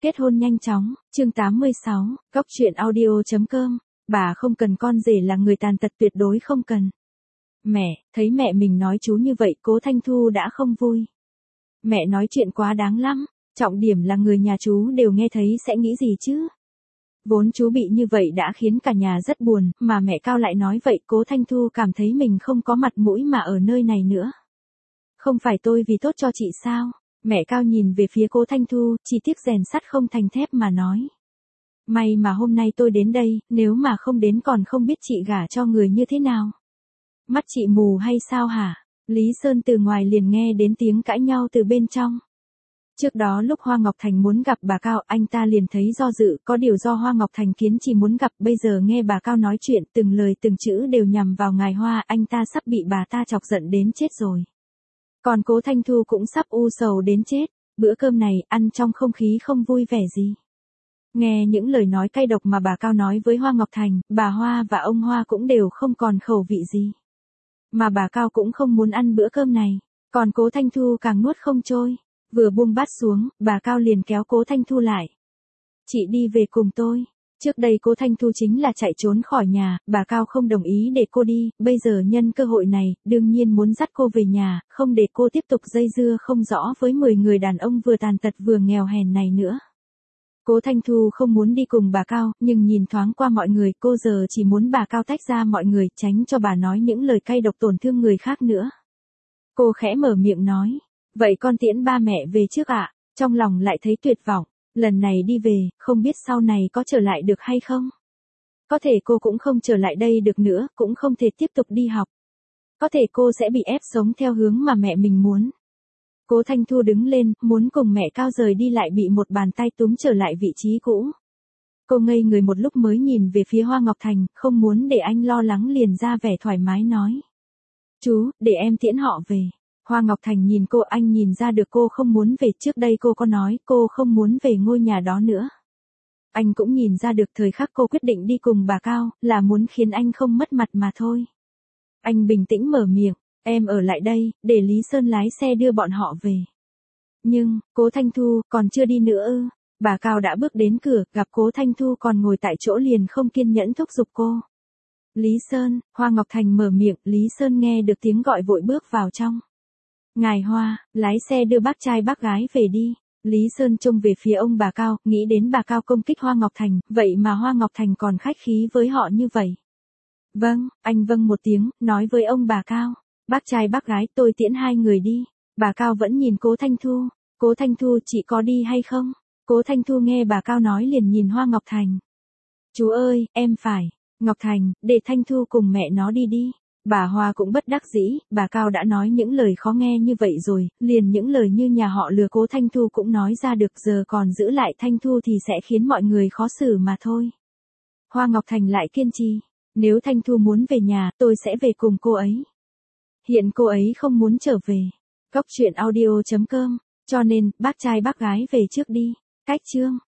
Kết hôn nhanh chóng, chương 86, góc truyện audio.com, bà không cần con rể là người tàn tật tuyệt đối không cần. Mẹ, thấy mẹ mình nói chú như vậy Cố Thanh Thu đã không vui. Mẹ nói chuyện quá đáng lắm, trọng điểm là người nhà chú đều nghe thấy sẽ nghĩ gì chứ. Vốn chú bị như vậy đã khiến cả nhà rất buồn, mà mẹ Cao lại nói vậy Cố Thanh Thu cảm thấy mình không có mặt mũi mà ở nơi này nữa. Không phải tôi vì tốt cho chị sao? Mẹ Cao nhìn về phía Cố Thanh Thu, chỉ tiếc rèn sắt không thành thép mà nói. May mà hôm nay tôi đến đây, nếu mà không đến còn không biết chị gả cho người như thế nào. Mắt chị mù hay sao hả? Lý Sơn từ ngoài liền nghe đến tiếng cãi nhau từ bên trong. Trước đó lúc Hoa Ngọc Thành muốn gặp bà Cao, anh ta liền thấy do dự, có điều do Hoa Ngọc Thành kiến chỉ muốn gặp, bây giờ nghe bà Cao nói chuyện, từng lời từng chữ đều nhằm vào ngài Hoa, anh ta sắp bị bà ta chọc giận đến chết rồi. Còn Cố Thanh Thu cũng sắp u sầu đến chết, bữa cơm này ăn trong không khí không vui vẻ gì. Nghe những lời nói cay độc mà bà Cao nói với Hoa Ngọc Thành, bà Hoa và ông Hoa cũng đều không còn khẩu vị gì. Mà bà Cao cũng không muốn ăn bữa cơm này, còn Cố Thanh Thu càng nuốt không trôi. Vừa buông bát xuống, bà Cao liền kéo Cố Thanh Thu lại. Chị đi về cùng tôi. Trước đây Cố Thanh Thu chính là chạy trốn khỏi nhà, bà Cao không đồng ý để cô đi, bây giờ nhân cơ hội này, đương nhiên muốn dắt cô về nhà, không để cô tiếp tục dây dưa không rõ với 10 người đàn ông vừa tàn tật vừa nghèo hèn này nữa. Cố Thanh Thu không muốn đi cùng bà Cao, nhưng nhìn thoáng qua mọi người, cô giờ chỉ muốn bà Cao tách ra mọi người, tránh cho bà nói những lời cay độc tổn thương người khác nữa. Cô khẽ mở miệng nói, vậy con tiễn ba mẹ về trước ạ, trong lòng lại thấy tuyệt vọng, lần này đi về, không biết sau này có trở lại được hay không. Có thể cô cũng không trở lại đây được nữa, cũng không thể tiếp tục đi học. Có thể cô sẽ bị ép sống theo hướng mà mẹ mình muốn. Cố Thanh Thu đứng lên, muốn cùng mẹ Cao rời đi lại bị một bàn tay túm trở lại vị trí cũ. Cô ngây người một lúc mới nhìn về phía Hoa Ngọc Thành, không muốn để anh lo lắng liền ra vẻ thoải mái nói. Chú, để em tiễn họ về. Hoa Ngọc Thành nhìn cô, anh nhìn ra được cô không muốn về, trước đây cô có nói cô không muốn về ngôi nhà đó nữa. Anh cũng nhìn ra được thời khắc cô quyết định đi cùng bà Cao, là muốn khiến anh không mất mặt mà thôi. Anh bình tĩnh mở miệng, em ở lại đây, để Lý Sơn lái xe đưa bọn họ về. Nhưng, Cố Thanh Thu, còn chưa đi nữa ư? Bà Cao đã bước đến cửa, gặp Cố Thanh Thu còn ngồi tại chỗ liền không kiên nhẫn thúc giục cô. Lý Sơn, Hoa Ngọc Thành mở miệng, Lý Sơn nghe được tiếng gọi vội bước vào trong. Ngài Hoa, lái xe đưa bác trai bác gái về đi. Lý Sơn trông về phía ông bà Cao, nghĩ đến bà Cao công kích Hoa Ngọc Thành, vậy mà Hoa Ngọc Thành còn khách khí với họ như vậy. Vâng, anh vâng một tiếng, nói với ông bà Cao. Bác trai bác gái tôi tiễn hai người đi. Bà Cao vẫn nhìn Cố Thanh Thu. Cố Thanh Thu chị có đi hay không? Cố Thanh Thu nghe bà Cao nói liền nhìn Hoa Ngọc Thành. Chú ơi, em phải. Ngọc Thành, để Thanh Thu cùng mẹ nó đi đi. Bà Hoa cũng bất đắc dĩ, bà Cao đã nói những lời khó nghe như vậy rồi, liền những lời như nhà họ lừa Cố Thanh Thu cũng nói ra được, giờ còn giữ lại Thanh Thu thì sẽ khiến mọi người khó xử mà thôi. Hoa Ngọc Thành lại kiên trì, nếu Thanh Thu muốn về nhà, tôi sẽ về cùng cô ấy. Hiện cô ấy không muốn trở về. Góc truyện audio.com, cho nên, bác trai bác gái về trước đi. Cách chương.